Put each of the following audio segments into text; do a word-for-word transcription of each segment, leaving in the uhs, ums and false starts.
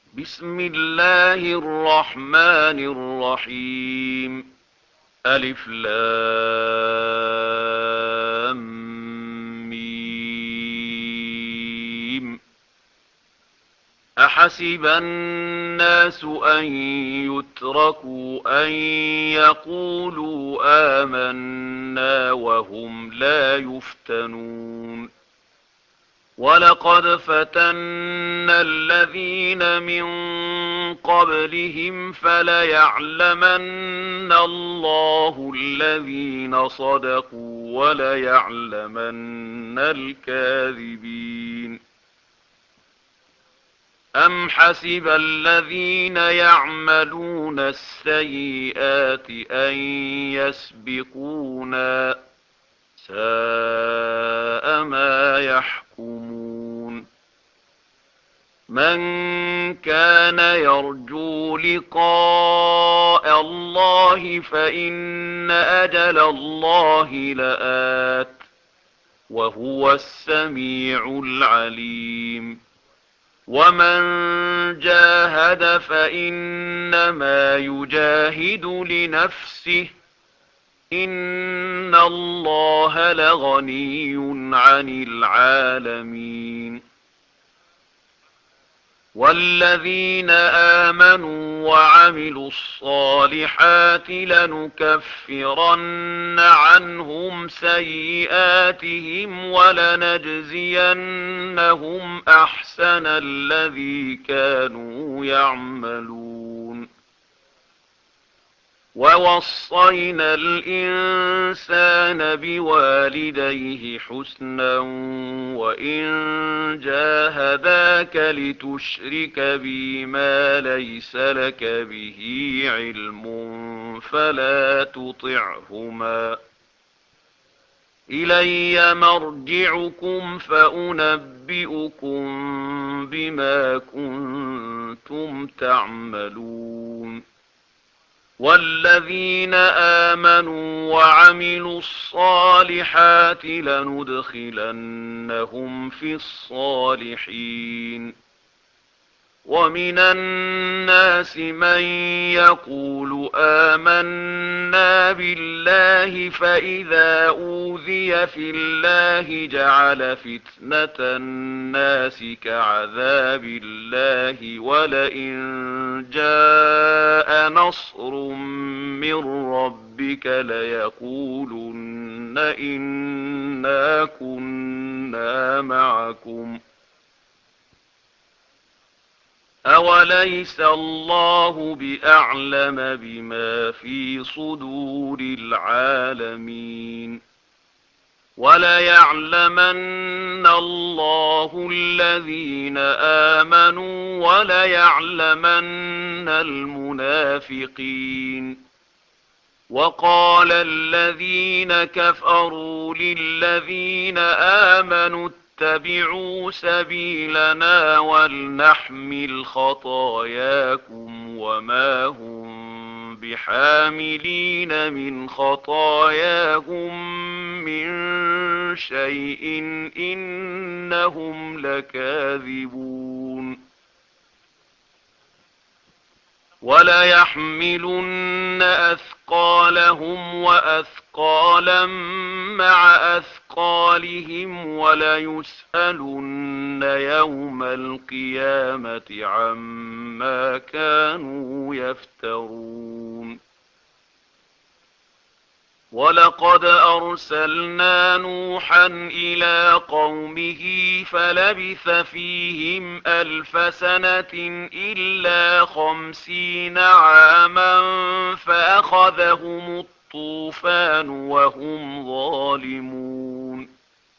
بسم الله الرحمن الرحيم. ألف لام ميم. أحسب الناس أن يتركوا أن يقولوا آمنا وهم لا يفتنون. ولقد فتنا الذين من قبلهم فليعلمن الله الذين صدقوا وليعلمن الكاذبين. أم حسب الذين يعملون السيئات أن يسبقونا ساء ما يحكمون. من كان يرجو لقاء الله فإن أجل الله لآت وهو السميع العليم. ومن جاهد فإنما يجاهد لنفسه إن الله لغني عن العالمين. والذين آمنوا وعملوا الصالحات لنكفرن عنهم سيئاتهم ولنجزينهم أحسن الذي كانوا يعملون. ووصينا الإنسان بوالديه حسنا وإن جاهداك لتشرك بي ما ليس لك به علم فلا تطعهما. إلي مرجعكم فأنبئكم بما كنتم تعملون. والذين آمنوا وعملوا الصالحات لندخلنهم في الصالحين. ومن الناس من يقول آمنا بالله فإذا أوذي في الله جعل فتنة الناس كعذاب الله ولئن جاء نصر من ربك ليقولن إنا كنا معكم أوليس الله بأعلم بما في صدور العالمين. وليعلمن الله الذين آمنوا وليعلمن المنافقين. وقال الذين كفروا للذين آمنوا اتبعوا سبيلنا ولنحمل خطاياكم وما هم بحاملين من خطاياهم من شيء إنهم لكاذبون. وليحملن أثقالهم وأثقالا مع أثقالهم وليسألن يوم القيامة عما كانوا يفترون. ولقد أرسلنا نوحا إلى قومه فلبث فيهم ألف سنة إلا خمسين عاما فأخذهم الطوفان وهم ظالمون.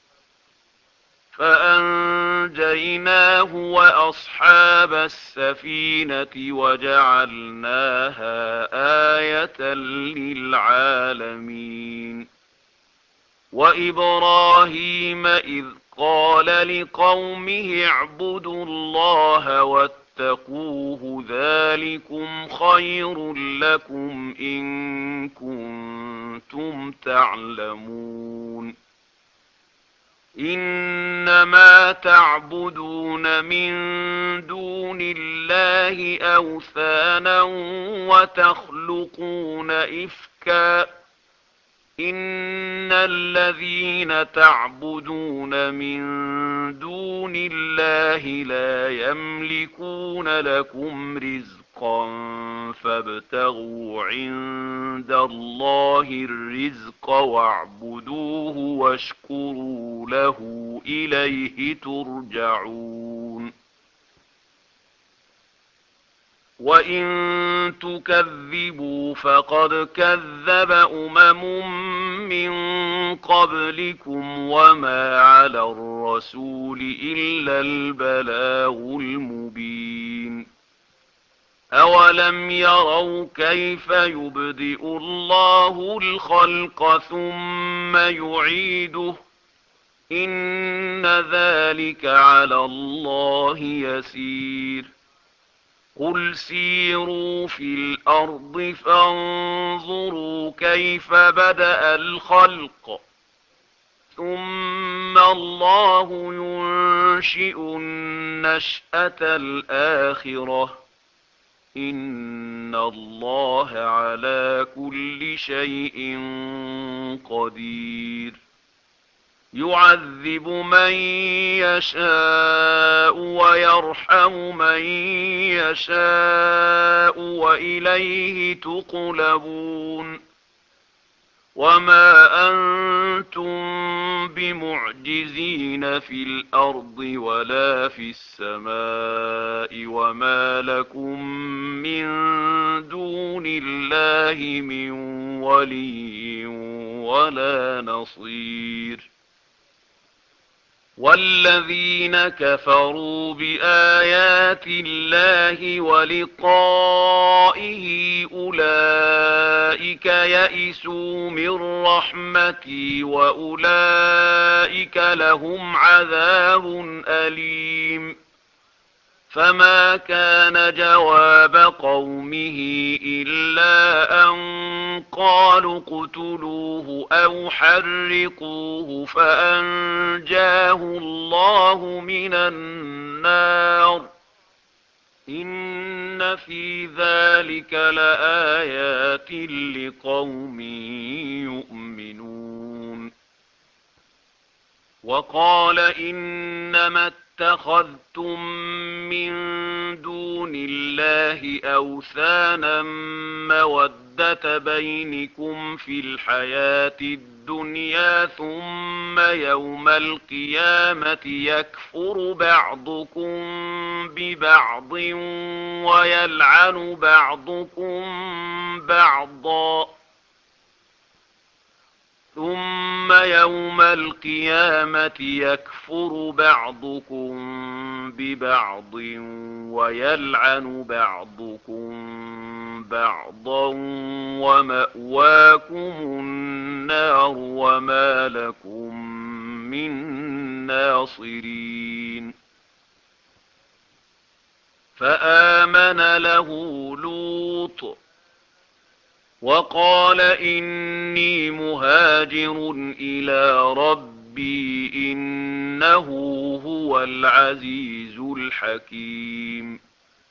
فأنجيناه وأصحاب السفينة وجعلناها آية للعالمين. وإبراهيم إذ قال لقومه اعبدوا الله واتقوه ذلكم خير لكم إن كنتم تعلمون. إنما تعبدون من دون الله أوثانا وتخلقون إفكا إن الذين تعبدون من دون الله لا يملكون لكم رزقا فابتغوا عند الله الرزق واعبدوه واشكروا له إليه ترجعون وإن تكذبوا فقد كذب أمم من قبلكم وما على الرسول إلا البلاغ المبين أولم يروا كيف يبدئ الله الخلق ثم يعيده إن ذلك على الله يسير قل سيروا في الأرض فانظروا كيف بدأ الخلق ثم الله ينشئ النشأة الآخرة إن الله على كل شيء قدير يعذب من يشاء ويرحم من يشاء وإليه تقلبون وما أنتم بمعجزين في الأرض ولا في السماء وما لكم من دون الله من ولي ولا نصير والذين كفروا بآيات الله ولقائه أولئك يئسوا من رحمتي وأولئك لهم عذاب أليم فما كان جواب قومه إلا أن قالوا اقتلوه أو حرقوه فأنجاه الله من النار إن في ذلك لآيات لقوم يؤمنون وقال إنما اتخذتم من دون الله أوثانا مودة بينكم في الحياة الدنيا ثم يوم القيامة يكفر بعضكم ببعض ويلعن بعضكم بعضا ثم يوم القيامة يكفر بعضكم ببعض ويلعن بعضكم بعضا ومأواكم النار وما لكم من ناصرين فآمن له لوط وقال إني مهاجر إلى ربي إنه هو العزيز الحكيم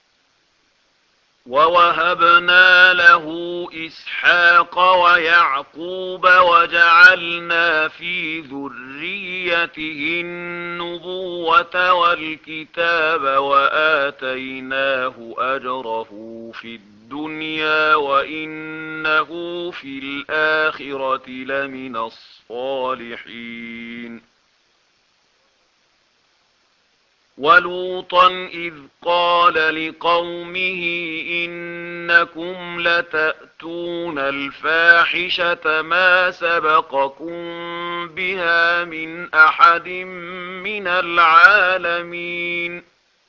ووهبنا له إسحاق ويعقوب وجعلنا في ذريته النبوة والكتاب وآتيناه أجره في الدنيا وإنه في الآخرة لمن الصالحين ولوطا إذ قال لقومه إنكم لتأتون الفاحشة ما سبقكم بها من أحد من العالمين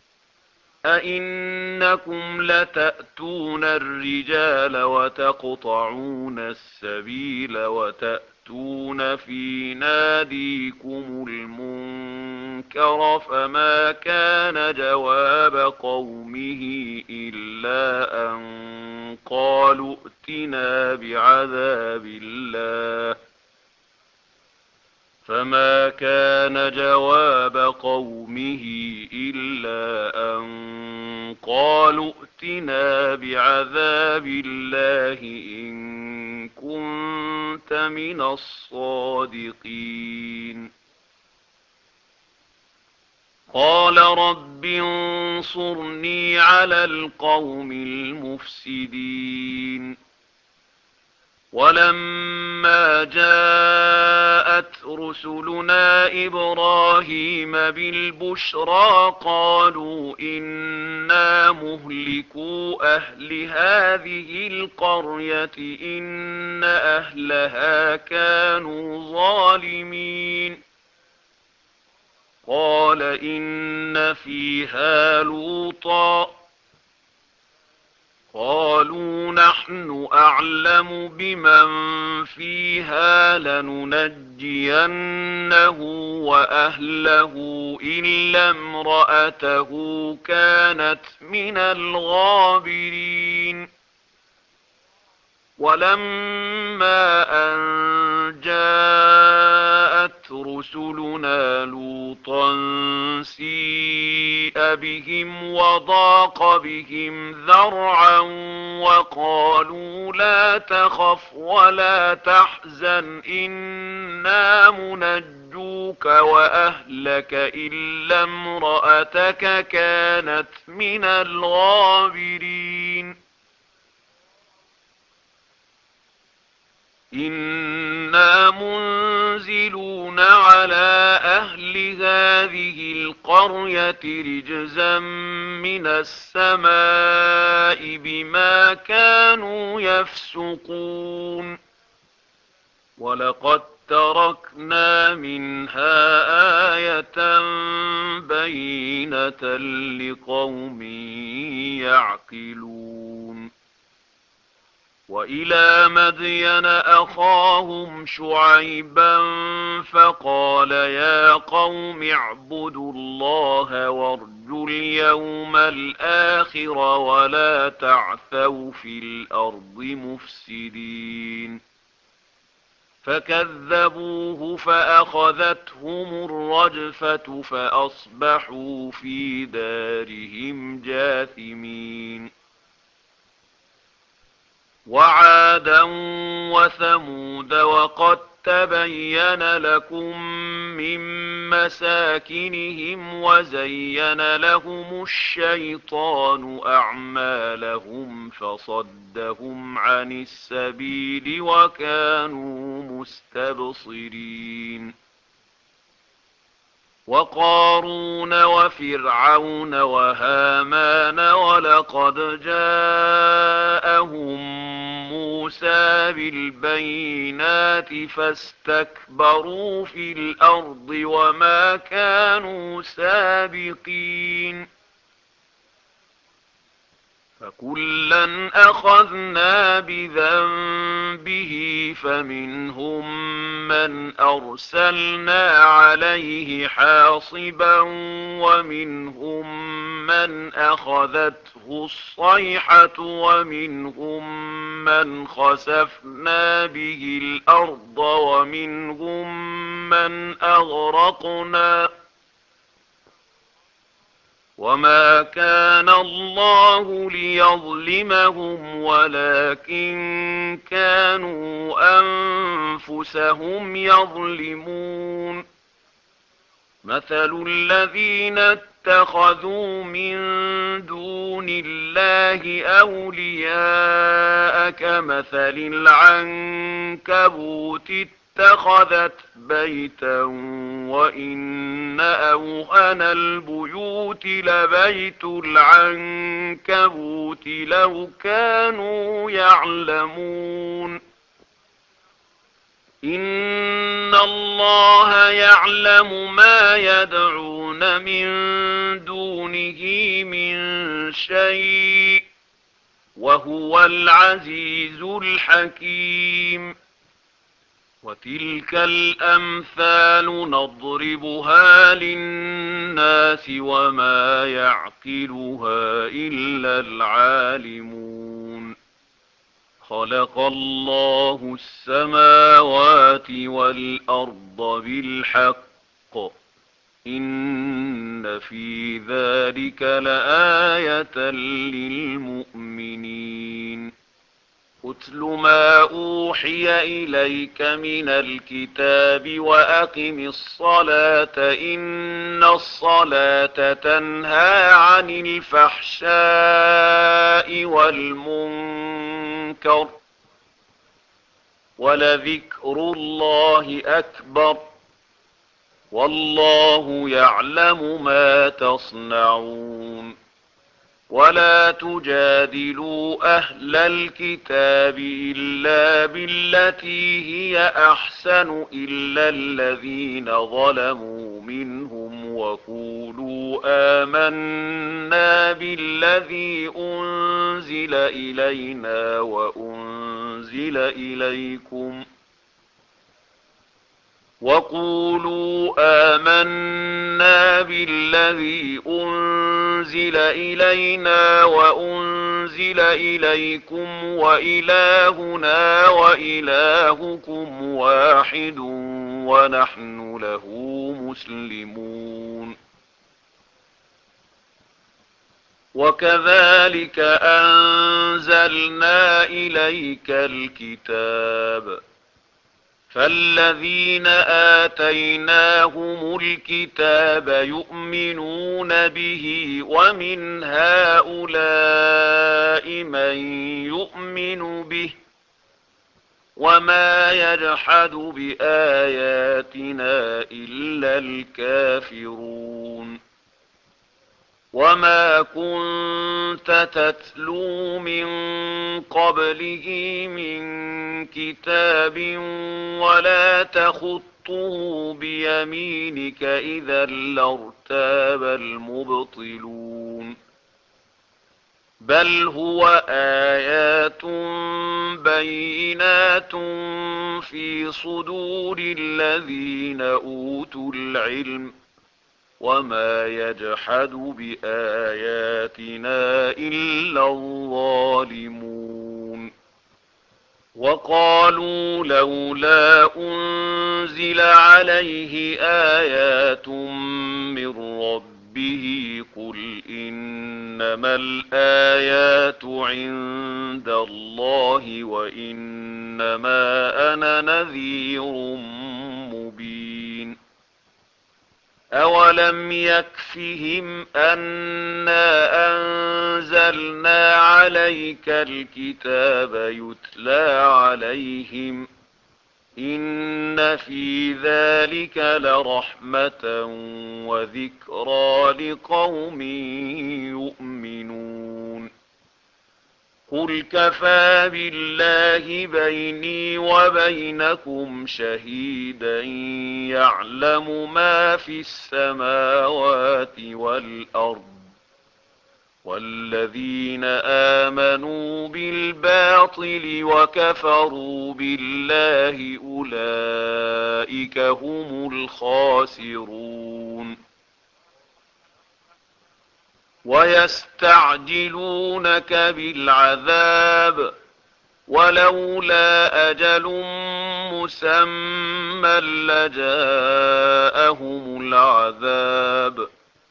أئنكم لتأتون الرجال وتقطعون السبيل وتأتون في ناديكم المنكر فما كان جواب قومه إلا أن قالوا ائتنا بعذاب الله فما كان جواب قومه إلا أن قالوا ائتنا بعذاب الله إن كنت من الصادقين. قال رب انصرني على القوم المفسدين. ولما جاءت رسلنا إبراهيم بالبشرى قالوا إنا مهلكو أهل هذه القرية إن أهلها كانوا ظالمين. قال إن فيها لوطا قالوا نحن أعلم بمن فيها لننجينه وأهله إلا امرأته كانت من الغابرين. ولما أن جاءت رسلنا لوطا سيء بهم وضاق بهم ذرعا وقالوا لا تخف ولا تحزن إنا منجوك وأهلك إلا امرأتك كانت من الغابرين. إنا منزلون على أهل هذه القرية رجزا من السماء بما كانوا يفسقون. ولقد تركنا منها آية بينة لقوم يعقلون. وإلى مدين أخاهم شعيبا فقال يا قوم اعبدوا الله وارجوا اليوم الآخر ولا تعثوا في الأرض مفسدين. فكذبوه فأخذتهم الرجفة فأصبحوا في دارهم جاثمين. وعادا وثمود وقد تبين لكم من مساكنهم وزين لهم الشيطان أعمالهم فصدهم عن السبيل وكانوا مستبصرين. وقارون وفرعون وهامان ولقد جاءهم موسى بالبينات فاستكبروا في الأرض وما كانوا سابقين. فكلا أخذنا بذنبه فمنهم من أرسلنا عليه حاصبا ومنهم من أخذته الصيحة ومنهم من خسفنا به الأرض ومنهم من أغرقنا. وما كان الله ليظلمهم ولكن كانوا أنفسهم يظلمون. مثل الذين اتخذوا من دون الله أولياء كمثل العنكبوت اتخذت بيتا وإن أوهن البيوت لبيت العنكبوت لو كانوا يعلمون. إن الله يعلم ما يدعون من دونه من شيء وهو العزيز الحكيم. وتلك الأمثال نضربها للناس وما يعقلها إلا العالمون. خلق الله السماوات والأرض بالحق إن في ذلك لآية للمؤمنين اتل ما أوحي إليك من الكتاب وأقم الصلاة إن الصلاة تنهى عن الفحشاء والمنكر ولذكر الله أكبر والله يعلم ما تصنعون ولا تجادلوا أهل الكتاب إلا بالتي هي أحسن إلا الذين ظلموا منهم وقولوا آمنا بالذي أنزل إلينا وأنزل إليكم وقولوا آمنا بالذي أنزل إلينا وأنزل إليكم وإلهنا وإلهكم واحد ونحن له مسلمون وكذلك أنزلنا إليك الكتاب فالذين آتيناهم الكتاب يؤمنون به ومن هؤلاء من يؤمن به وما يجحد بآياتنا إلا الكافرون وما كنت تتلو من قبله من كتاب ولا تخطه بيمينك إذا لارتاب المبطلون بل هو آيات بينات في صدور الذين أوتوا العلم وما يجحد بآياتنا إلا الظالمون وقالوا لولا أنزل عليه آيات من ربه قل إنما الآيات عند الله وإنما أنا نذير مبين أولم يكفهم أنا أنزلنا عليك الكتاب يتلى عليهم إن في ذلك لرحمة وذكرى لقوم يؤمنون قل كفى بالله بيني وبينكم شهيدا يعلم ما في السماوات والأرض والذين آمنوا بالباطل وكفروا بالله أولئك هم الخاسرون ويستعجلونك بالعذاب ولولا أجل مسمى لجاءهم العذاب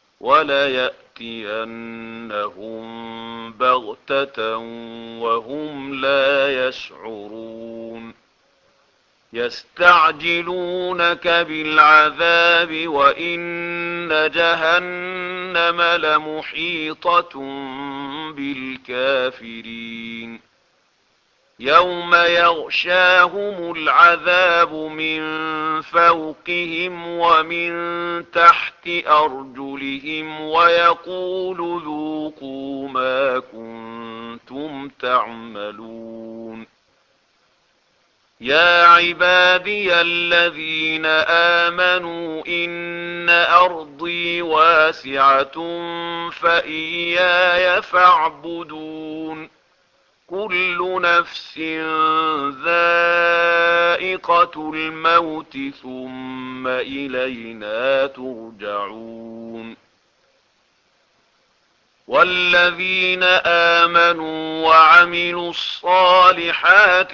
وليأتينهم بغتة وهم لا يشعرون يستعجلونك بالعذاب وإن جهنم لمحيطة بالكافرين يوم يغشاهم العذاب من فوقهم ومن تحت أرجلهم ويقول ذوقوا ما كنتم تعملون يا عبادي الذين آمنوا إن أرضي واسعة فإياي فاعبدون كل نفس ذائقة الموت ثم إلينا ترجعون والذين آمنوا وعملوا الصالحات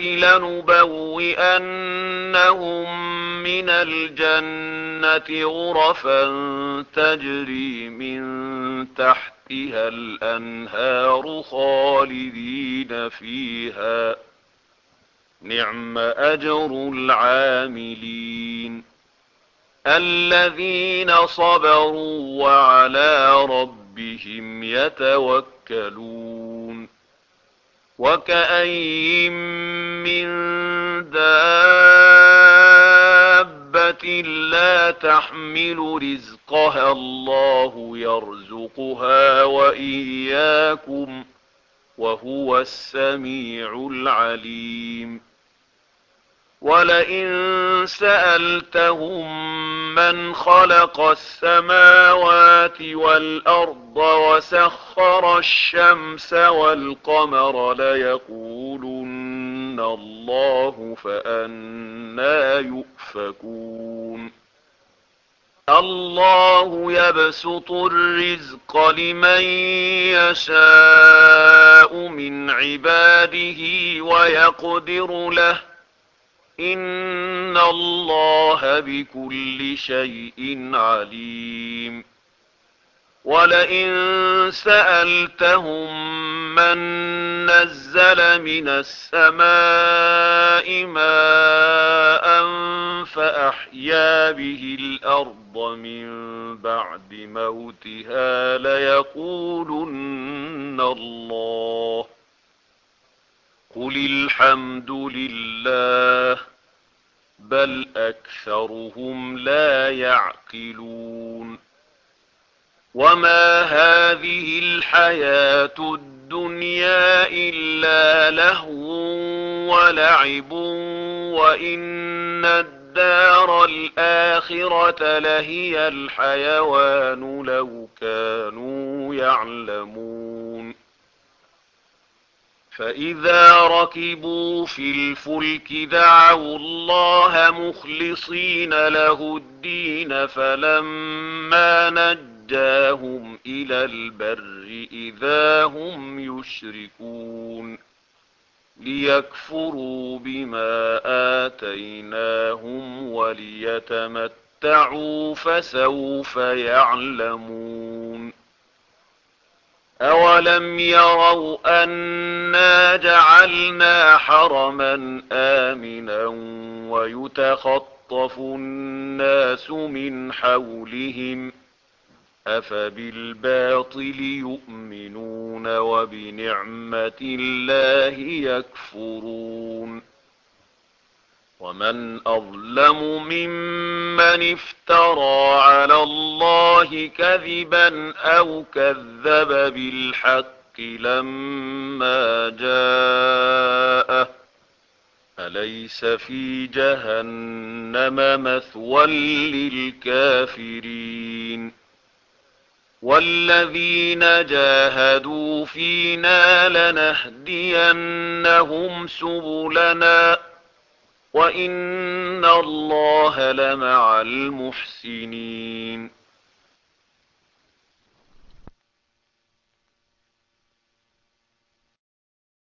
لنبوئنهم من الجنة غرفا تجري من تحتها الأنهار خالدين فيها نعم أجر العاملين الذين صبروا وعلى ربهم يتوكلون وكأين من دابة لا تحمل رزقها الله يرزقها وإياكم وهو السميع العليم ولئن سألتهم من خلق السماوات والأرض وسخر الشمس والقمر ليقولن الله فأنى يؤفكون الله يبسط الرزق لمن يشاء من عباده ويقدر له إن الله بكل شيء عليم ولئن سألتهم من نزل من السماء ماء فأحيا به الأرض من بعد موتها ليقولن الله قل الحمد لله بل أكثرهم لا يعقلون وما هذه الحياة الدنيا إلا لهو ولعب وإن الدار الآخرة لهي الحيوان لو كانوا يعلمون فإذا ركبوا في الفلك دعوا الله مخلصين له الدين فلما نجاهم إلى البر إذا هم يشركون ليكفروا بما آتيناهم وليتمتعوا فسوف يعلمون أولم يروا أنا جعلنا حرما آمنا ويتخطف الناس من حولهم أفبالباطل يؤمنون وبنعمة الله يكفرون ومن أظلم ممن افترى على الله كذبا أو كذب بالحق لما جاءه أليس في جهنم مثوى للكافرين والذين جاهدوا فينا لنهدينهم سبلنا وإن الله لمع المحسنين